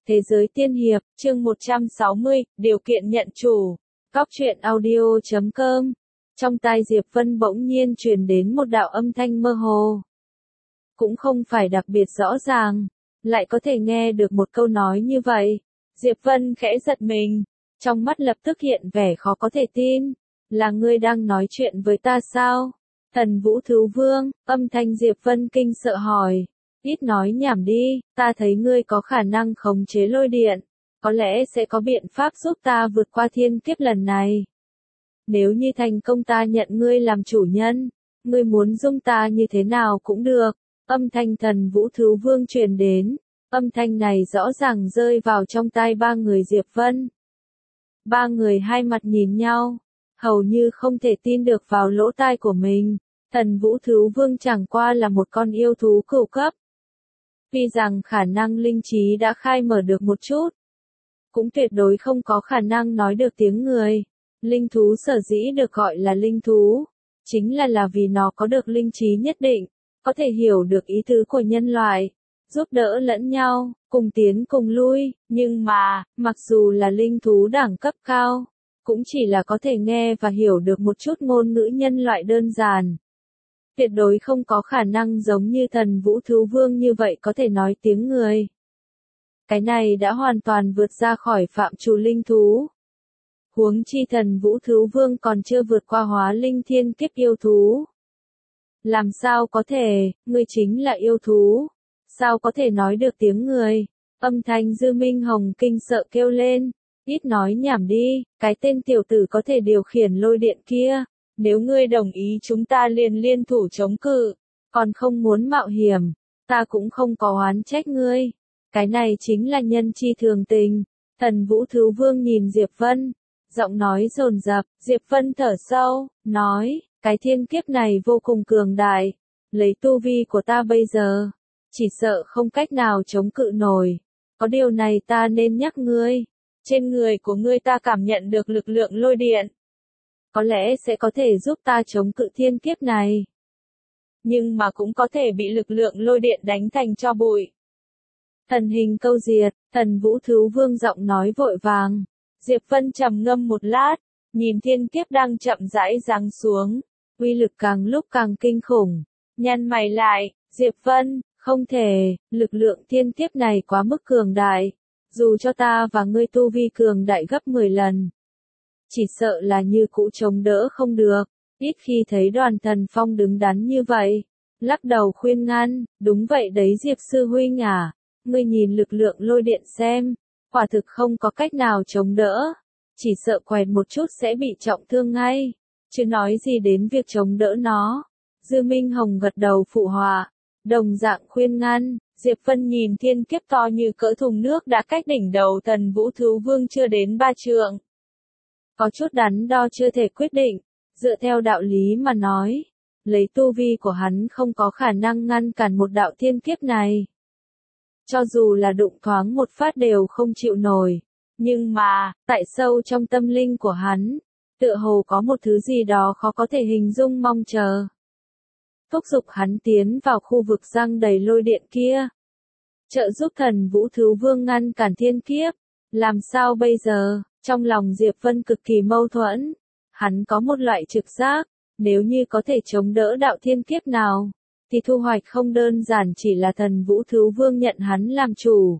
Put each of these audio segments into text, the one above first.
Thế giới tiên hiệp, chương 160, điều kiện nhận chủ. Cóc truyện audio.com. Trong tai Diệp Vân bỗng nhiên truyền đến một đạo âm thanh mơ hồ. Cũng không phải đặc biệt rõ ràng, lại có thể nghe được một câu nói như vậy. Diệp Vân khẽ giật mình, trong mắt lập tức hiện vẻ khó có thể tin. Là ngươi đang nói chuyện với ta sao? Thần Vũ Thú Vương, âm thanh Diệp Vân kinh sợ hỏi. Ít nói nhảm đi, ta thấy ngươi có khả năng khống chế lôi điện, có lẽ sẽ có biện pháp giúp ta vượt qua thiên kiếp lần này. Nếu như thành công ta nhận ngươi làm chủ nhân, ngươi muốn dung ta như thế nào cũng được. Âm thanh Thần Vũ Thú Vương truyền đến, âm thanh này rõ ràng rơi vào trong tai ba người Diệp Vân. Ba người hai mặt nhìn nhau, hầu như không thể tin được vào lỗ tai của mình. Thần Vũ Thú Vương chẳng qua là một con yêu thú cửu cấp. Tuy rằng khả năng linh trí đã khai mở được một chút, cũng tuyệt đối không có khả năng nói được tiếng người. Linh thú sở dĩ được gọi là linh thú, chính là vì nó có được linh trí nhất định, có thể hiểu được ý tứ của nhân loại, giúp đỡ lẫn nhau, cùng tiến cùng lui, nhưng mà, mặc dù là linh thú đẳng cấp cao, cũng chỉ là có thể nghe và hiểu được một chút ngôn ngữ nhân loại đơn giản. Tuyệt đối không có khả năng giống như Thần Vũ Thú Vương như vậy có thể nói tiếng người. Cái này đã hoàn toàn vượt ra khỏi phạm trù linh thú. Huống chi Thần Vũ Thú Vương còn chưa vượt qua hóa linh thiên kiếp yêu thú. Làm sao có thể, ngươi chính là yêu thú, sao có thể nói được tiếng người? Âm thanh Dư Minh Hồng kinh sợ kêu lên, ít nói nhảm đi, cái tên tiểu tử có thể điều khiển lôi điện kia. Nếu ngươi đồng ý chúng ta liền liên thủ chống cự, còn không muốn mạo hiểm, ta cũng không có oán trách ngươi. Cái này chính là nhân chi thường tình. Thần Vũ Thú Vương nhìn Diệp Vân, giọng nói dồn dập. Diệp Vân thở sâu, nói, cái thiên kiếp này vô cùng cường đại, lấy tu vi của ta bây giờ, chỉ sợ không cách nào chống cự nổi. Có điều này ta nên nhắc ngươi, trên người của ngươi ta cảm nhận được lực lượng lôi điện. Có lẽ sẽ có thể giúp ta chống cự thiên kiếp này. Nhưng mà cũng có thể bị lực lượng lôi điện đánh thành tro bụi. Thần hình câu diệt, Thần Vũ Thú Vương giọng nói vội vàng. Diệp Vân trầm ngâm một lát, nhìn thiên kiếp đang chậm rãi giáng xuống, uy lực càng lúc càng kinh khủng. Nhăn mày lại, Diệp Vân, không thể, lực lượng thiên kiếp này quá mức cường đại. Dù cho ta và ngươi tu vi cường đại gấp 10 lần. Chỉ sợ là như cũ chống đỡ không được, ít khi thấy Đoàn Thần Phong đứng đắn như vậy. Lắc đầu khuyên ngăn, đúng vậy đấy Diệp Sư Huynh à, ngươi nhìn lực lượng lôi điện xem, quả thực không có cách nào chống đỡ, chỉ sợ quẹt một chút sẽ bị trọng thương ngay, chứ nói gì đến việc chống đỡ nó. Dư Minh Hồng gật đầu phụ họa, đồng dạng khuyên ngăn. Diệp Vân nhìn thiên kiếp to như cỡ thùng nước đã cách đỉnh đầu Thần Vũ Thú Vương chưa đến 3 trượng. Có chút đắn đo chưa thể quyết định, dựa theo đạo lý mà nói, lấy tu vi của hắn không có khả năng ngăn cản một đạo thiên kiếp này. Cho dù là đụng thoáng một phát đều không chịu nổi, nhưng mà, tại sâu trong tâm linh của hắn, tựa hồ có một thứ gì đó khó có thể hình dung mong chờ. Thúc giục hắn tiến vào khu vực giăng đầy lôi điện kia, trợ giúp Thần Vũ Thú Vương ngăn cản thiên kiếp. Làm sao bây giờ? Trong lòng Diệp Vân cực kỳ mâu thuẫn, hắn có một loại trực giác, nếu như có thể chống đỡ đạo thiên kiếp nào, thì thu hoạch không đơn giản chỉ là Thần Vũ Thú Vương nhận hắn làm chủ.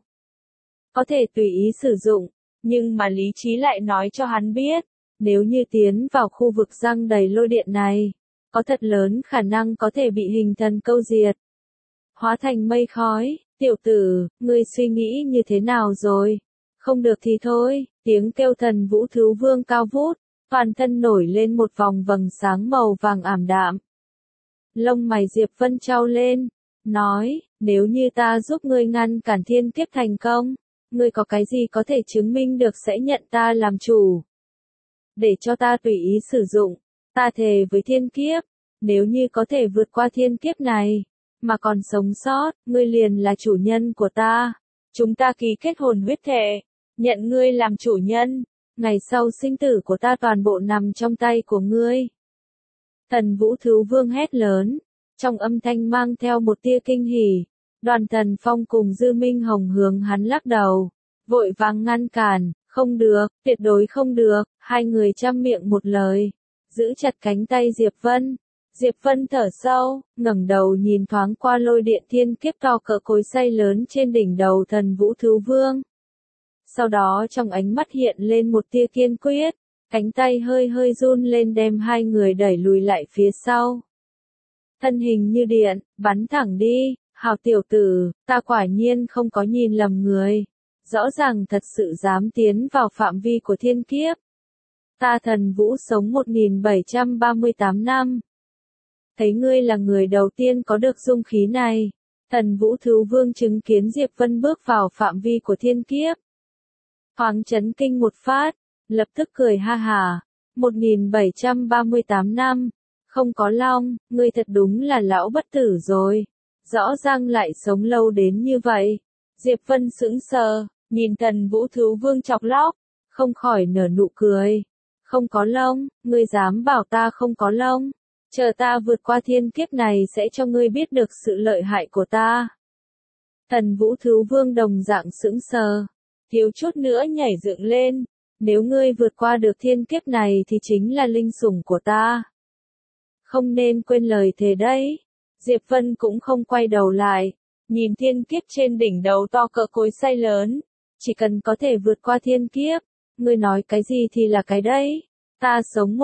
Có thể tùy ý sử dụng, nhưng mà lý trí lại nói cho hắn biết, nếu như tiến vào khu vực giăng đầy lôi điện này, có thật lớn khả năng có thể bị hình thần câu diệt. Hóa thành mây khói, tiểu tử, ngươi suy nghĩ như thế nào rồi? Không được thì thôi, tiếng kêu Thần Vũ Thú Vương cao vút, toàn thân nổi lên một vòng vầng sáng màu vàng ảm đạm. Lông mày Diệp Vân chau lên, nói, nếu như ta giúp ngươi ngăn cản thiên kiếp thành công, ngươi có cái gì có thể chứng minh được sẽ nhận ta làm chủ? Để cho ta tùy ý sử dụng, ta thề với thiên kiếp, nếu như có thể vượt qua thiên kiếp này, mà còn sống sót, ngươi liền là chủ nhân của ta. Chúng ta ký kết hồn huyết thệ, nhận ngươi làm chủ nhân, ngày sau sinh tử của ta toàn bộ nằm trong tay của ngươi. Thần Vũ Thú Vương hét lớn, trong âm thanh mang theo một tia kinh hỉ. Đoàn Thần Phong cùng Dư Minh Hồng hướng hắn lắc đầu, vội vàng ngăn cản, không được, tuyệt đối không được, hai người trăm miệng một lời, giữ chặt cánh tay Diệp Vân. Diệp Vân thở sâu, ngẩng đầu nhìn thoáng qua lôi điện thiên kiếp to cỡ cối xay lớn trên đỉnh đầu Thần Vũ Thú Vương. Sau đó trong ánh mắt hiện lên một tia kiên quyết, cánh tay hơi hơi run lên đem hai người đẩy lùi lại phía sau. Thân hình như điện, bắn thẳng đi, hào tiểu tử, ta quả nhiên không có nhìn lầm người. Rõ ràng thật sự dám tiến vào phạm vi của thiên kiếp. Ta Thần Vũ sống 1738 năm. Thấy ngươi là người đầu tiên có được dung khí này. Thần Vũ Thú Vương chứng kiến Diệp Vân bước vào phạm vi của thiên kiếp. Thoáng chấn kinh một phát, lập tức cười ha hà. 1738 năm, không có long, ngươi thật đúng là lão bất tử rồi. Rõ ràng lại sống lâu đến như vậy. Diệp Vân sững sờ, nhìn Thần Vũ Thú Vương chọc lóc, không khỏi nở nụ cười. Không có lông, ngươi dám bảo ta không có lông. Chờ ta vượt qua thiên kiếp này sẽ cho ngươi biết được sự lợi hại của ta. Thần Vũ Thú Vương đồng dạng sững sờ, thiếu chút nữa nhảy dựng lên. Nếu ngươi vượt qua được thiên kiếp này thì chính là linh sủng của ta. Không nên quên lời thề đấy. Diệp Vân cũng không quay đầu lại, nhìn thiên kiếp trên đỉnh đầu to cỡ cối xay lớn. Chỉ cần có thể vượt qua thiên kiếp, ngươi nói cái gì thì là cái đấy. Ta sống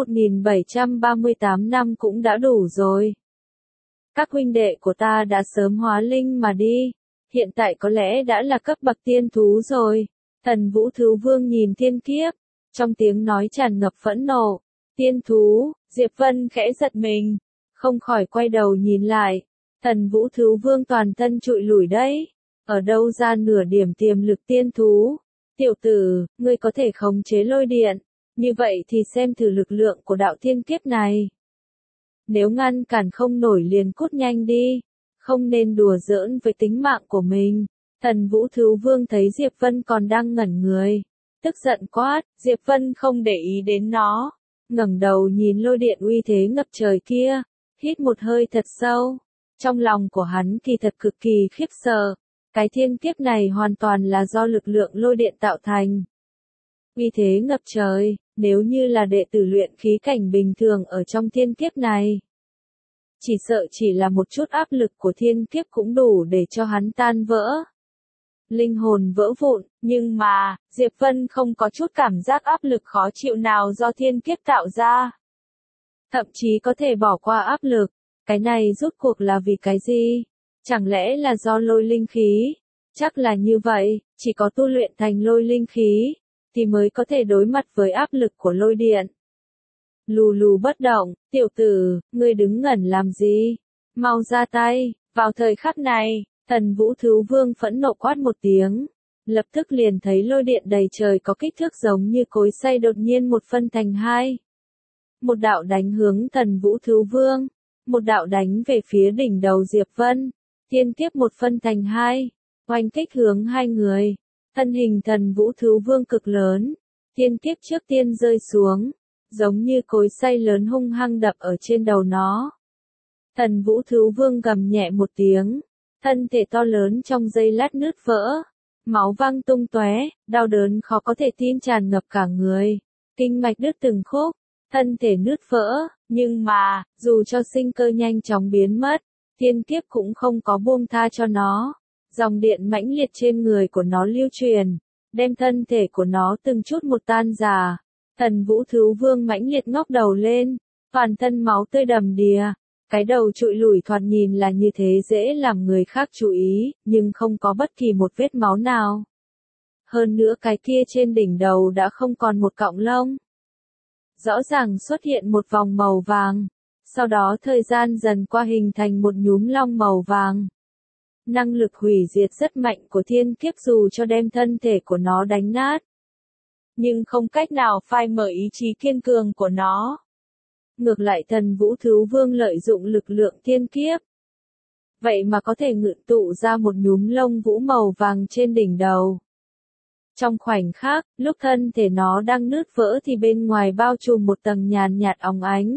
1738 năm cũng đã đủ rồi. Các huynh đệ của ta đã sớm hóa linh mà đi. Hiện tại có lẽ đã là cấp bậc tiên thú rồi. Thần Vũ Thú Vương nhìn thiên kiếp, trong tiếng nói tràn ngập phẫn nộ. Tiên thú, Diệp Vân khẽ giật mình, không khỏi quay đầu nhìn lại. Thần Vũ Thú Vương toàn thân trụi lủi đấy. Ở đâu ra nửa điểm tiềm lực tiên thú? Tiểu tử, ngươi có thể khống chế lôi điện. Như vậy thì xem thử lực lượng của đạo thiên kiếp này. Nếu ngăn cản không nổi liền cút nhanh đi. Không nên đùa giỡn với tính mạng của mình. Thần Vũ Thú Vương thấy Diệp Vân còn đang ngẩn người. Tức giận quát, Diệp Vân không để ý đến nó. Ngẩng đầu nhìn lôi điện uy thế ngập trời kia. Hít một hơi thật sâu. Trong lòng của hắn kỳ thật cực kỳ khiếp sợ. Cái thiên kiếp này hoàn toàn là do lực lượng lôi điện tạo thành. Uy thế ngập trời, nếu như là đệ tử luyện khí cảnh bình thường ở trong thiên kiếp này. Chỉ sợ chỉ là một chút áp lực của thiên kiếp cũng đủ để cho hắn tan vỡ. Linh hồn vỡ vụn, nhưng mà, Diệp Vân không có chút cảm giác áp lực khó chịu nào do thiên kiếp tạo ra. Thậm chí có thể bỏ qua áp lực, cái này rốt cuộc là vì cái gì? Chẳng lẽ là do lôi linh khí? Chắc là như vậy, chỉ có tu luyện thành lôi linh khí, thì mới có thể đối mặt với áp lực của lôi điện. Lù lù bất động, tiểu tử, ngươi đứng ngẩn làm gì? Mau ra tay, vào thời khắc này, Thần Vũ Thú Vương phẫn nộ quát một tiếng. Lập tức liền thấy lôi điện đầy trời có kích thước giống như cối xay đột nhiên một phân thành hai. Một đạo đánh hướng Thần Vũ Thú Vương, một đạo đánh về phía đỉnh đầu Diệp Vân. Thiên kiếp một phân thành hai, oanh kích hướng hai người. Thân hình Thần Vũ Thú Vương cực lớn, thiên kiếp trước tiên rơi xuống, giống như cối xay lớn hung hăng đập ở trên đầu nó. Thần Vũ Thú Vương gầm nhẹ một tiếng, thân thể to lớn trong giây lát nứt vỡ, máu văng tung tóe, đau đớn khó có thể tin tràn ngập cả người, kinh mạch đứt từng khúc, thân thể nứt vỡ, nhưng mà, dù cho sinh cơ nhanh chóng biến mất, thiên kiếp cũng không có buông tha cho nó. Dòng điện mãnh liệt trên người của nó lưu truyền, đem thân thể của nó từng chút một tan rã. Thần Vũ Thú Vương mãnh liệt ngóc đầu lên, toàn thân máu tươi đầm đìa, cái đầu trụi lủi thoạt nhìn là như thế dễ làm người khác chú ý, nhưng không có bất kỳ một vết máu nào. Hơn nữa cái kia trên đỉnh đầu đã không còn một cọng lông. Rõ ràng xuất hiện một vòng màu vàng, sau đó thời gian dần qua hình thành một nhúm long màu vàng. Năng lực hủy diệt rất mạnh của thiên kiếp dù cho đem thân thể của nó đánh nát, nhưng không cách nào phai mở ý chí kiên cường của nó. Ngược lại Thần Vũ Thú Vương lợi dụng lực lượng thiên kiếp. Vậy mà có thể ngự tụ ra một nhúm lông vũ màu vàng trên đỉnh đầu. Trong khoảnh khắc, lúc thân thể nó đang nứt vỡ thì bên ngoài bao trùm một tầng nhàn nhạt óng ánh.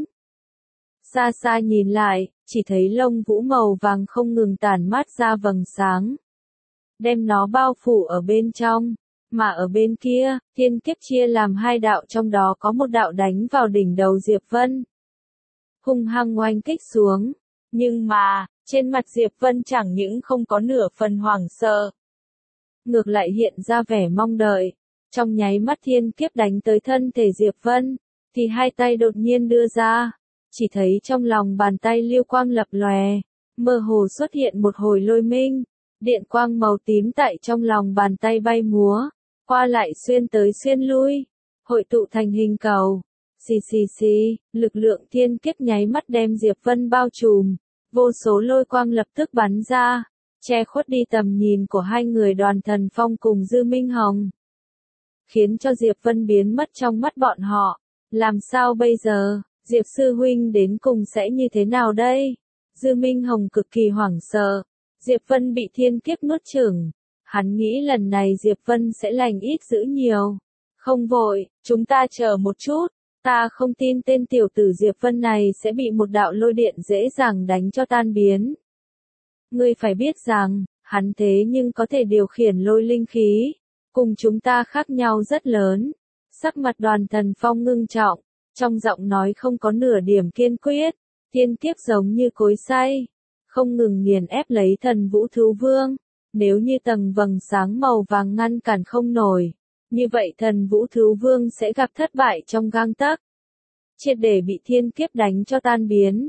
Xa xa nhìn lại, chỉ thấy lông vũ màu vàng không ngừng tản mát ra vầng sáng. Đem nó bao phủ ở bên trong. Mà ở bên kia, thiên kiếp chia làm hai đạo, trong đó có một đạo đánh vào đỉnh đầu Diệp Vân. Hung hăng oanh kích xuống. Nhưng mà, trên mặt Diệp Vân chẳng những không có nửa phần hoảng sợ. Ngược lại hiện ra vẻ mong đợi. Trong nháy mắt thiên kiếp đánh tới thân thể Diệp Vân, thì hai tay đột nhiên đưa ra. Chỉ thấy trong lòng bàn tay lưu quang lập lòe, mơ hồ xuất hiện một hồi lôi minh. Điện quang màu tím tại trong lòng bàn tay bay múa, qua lại xuyên tới xuyên lui, hội tụ thành hình cầu. Xì xì xì, lực lượng thiên kiếp nháy mắt đem Diệp Vân bao trùm, vô số lôi quang lập tức bắn ra, che khuất đi tầm nhìn của hai người Đoàn Thần Phong cùng Dư Minh Hồng. Khiến cho Diệp Vân biến mất trong mắt bọn họ. Làm sao bây giờ, Diệp sư huynh đến cùng sẽ như thế nào đây? Dư Minh Hồng cực kỳ hoảng sợ. Diệp Vân bị thiên kiếp nuốt chửng. Hắn nghĩ lần này Diệp Vân sẽ lành ít dữ nhiều. Không vội, chúng ta chờ một chút. Ta không tin tên tiểu tử Diệp Vân này sẽ bị một đạo lôi điện dễ dàng đánh cho tan biến. Ngươi phải biết rằng, hắn thế nhưng có thể điều khiển lôi linh khí. Cùng chúng ta khác nhau rất lớn. Sắc mặt Đoàn Thần Phong ngưng trọng. Trong giọng nói không có nửa điểm kiên quyết. Thiên kiếp giống như cối xay. Không ngừng nghiền ép lấy Thần Vũ Thú Vương. Nếu như tầng vầng sáng màu vàng ngăn cản không nổi, như vậy Thần Vũ Thú Vương sẽ gặp thất bại trong gang tấc. Triệt để bị thiên kiếp đánh cho tan biến.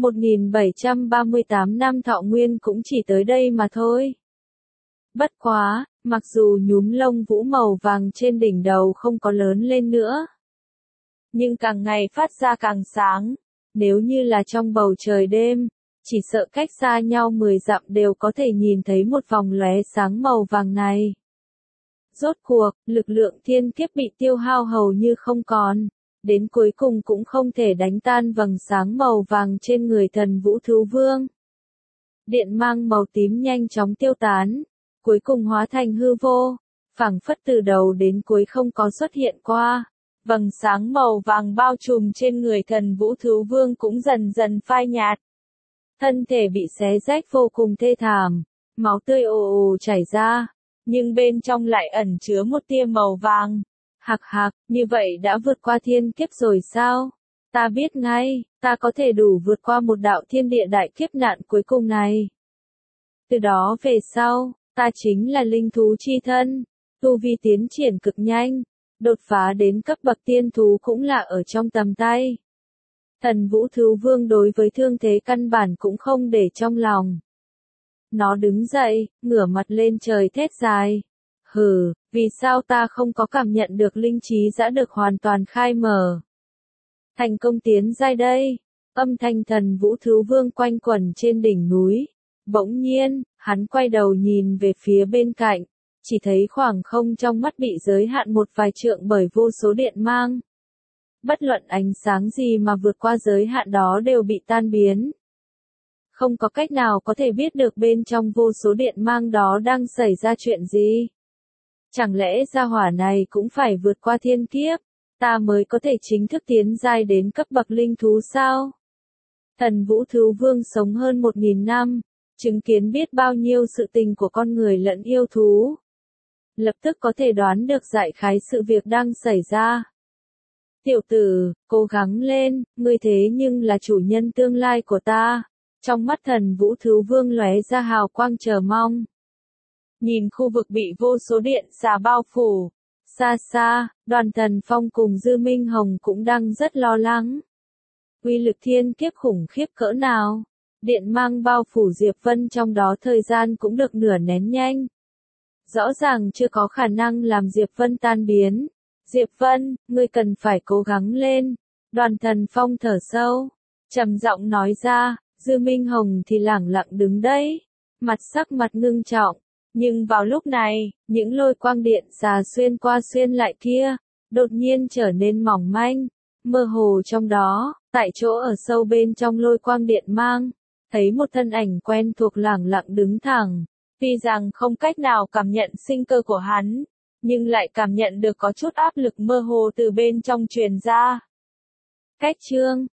1738 năm thọ nguyên cũng chỉ tới đây mà thôi. Bất quá, mặc dù nhúm lông vũ màu vàng trên đỉnh đầu không có lớn lên nữa, nhưng càng ngày phát ra càng sáng. Nếu như là trong bầu trời đêm, chỉ sợ cách xa nhau 10 dặm đều có thể nhìn thấy một vòng lóe sáng màu vàng này. Rốt cuộc, lực lượng thiên kiếp bị tiêu hao hầu như không còn. Đến cuối cùng cũng không thể đánh tan vầng sáng màu vàng trên người Thần Vũ Thú Vương. Điện mang màu tím nhanh chóng tiêu tán, cuối cùng hóa thành hư vô, phảng phất từ đầu đến cuối không có xuất hiện qua. Vầng sáng màu vàng bao trùm trên người Thần Vũ Thú Vương cũng dần dần phai nhạt. Thân thể bị xé rách vô cùng thê thảm, máu tươi ồ ồ chảy ra, nhưng bên trong lại ẩn chứa một tia màu vàng. Hạc hạc, như vậy đã vượt qua thiên kiếp rồi sao? Ta biết ngay, ta có thể đủ vượt qua một đạo thiên địa đại kiếp nạn cuối cùng này. Từ đó về sau, ta chính là linh thú chi thân, tu vi tiến triển cực nhanh, đột phá đến cấp bậc tiên thú cũng là ở trong tầm tay. Thần Vũ Thú Vương đối với thương thế căn bản cũng không để trong lòng. Nó đứng dậy, ngửa mặt lên trời thét dài. Hừ, vì sao ta không có cảm nhận được linh trí đã được hoàn toàn khai mở? Thành công tiến giai đây. Âm thanh Thần Vũ Thú Vương quanh quẩn trên đỉnh núi. Bỗng nhiên, hắn quay đầu nhìn về phía bên cạnh, chỉ thấy khoảng không trong mắt bị giới hạn một vài trượng bởi vô số điện mang. Bất luận ánh sáng gì mà vượt qua giới hạn đó đều bị tan biến. Không có cách nào có thể biết được bên trong vô số điện mang đó đang xảy ra chuyện gì. Chẳng lẽ gia hỏa này cũng phải vượt qua thiên kiếp, ta mới có thể chính thức tiến giai đến cấp bậc linh thú sao? Thần Vũ Thú Vương sống hơn 1000 năm, chứng kiến biết bao nhiêu sự tình của con người lẫn yêu thú. Lập tức có thể đoán được đại khái sự việc đang xảy ra. Tiểu tử, cố gắng lên, ngươi thế nhưng là chủ nhân tương lai của ta. Trong mắt Thần Vũ Thú Vương lóe ra hào quang chờ mong. Nhìn khu vực bị vô số điện xà bao phủ. Xa xa, Đoàn Thần Phong cùng Dư Minh Hồng cũng đang rất lo lắng. Uy lực thiên kiếp khủng khiếp cỡ nào? Điện mang bao phủ Diệp Vân trong đó thời gian cũng được nửa nén nhanh. Rõ ràng chưa có khả năng làm Diệp Vân tan biến. Diệp Vân, ngươi cần phải cố gắng lên. Đoàn Thần Phong thở sâu, trầm giọng nói ra. Dư Minh Hồng thì lẳng lặng đứng đấy, sắc mặt ngưng trọng. Nhưng vào lúc này, những lôi quang điện xà xuyên qua xuyên lại kia, đột nhiên trở nên mỏng manh, mơ hồ trong đó, tại chỗ ở sâu bên trong lôi quang điện mang, thấy một thân ảnh quen thuộc lẳng lặng đứng thẳng. Tuy rằng không cách nào cảm nhận sinh cơ của hắn, nhưng lại cảm nhận được có chút áp lực mơ hồ từ bên trong truyền ra. Cách chương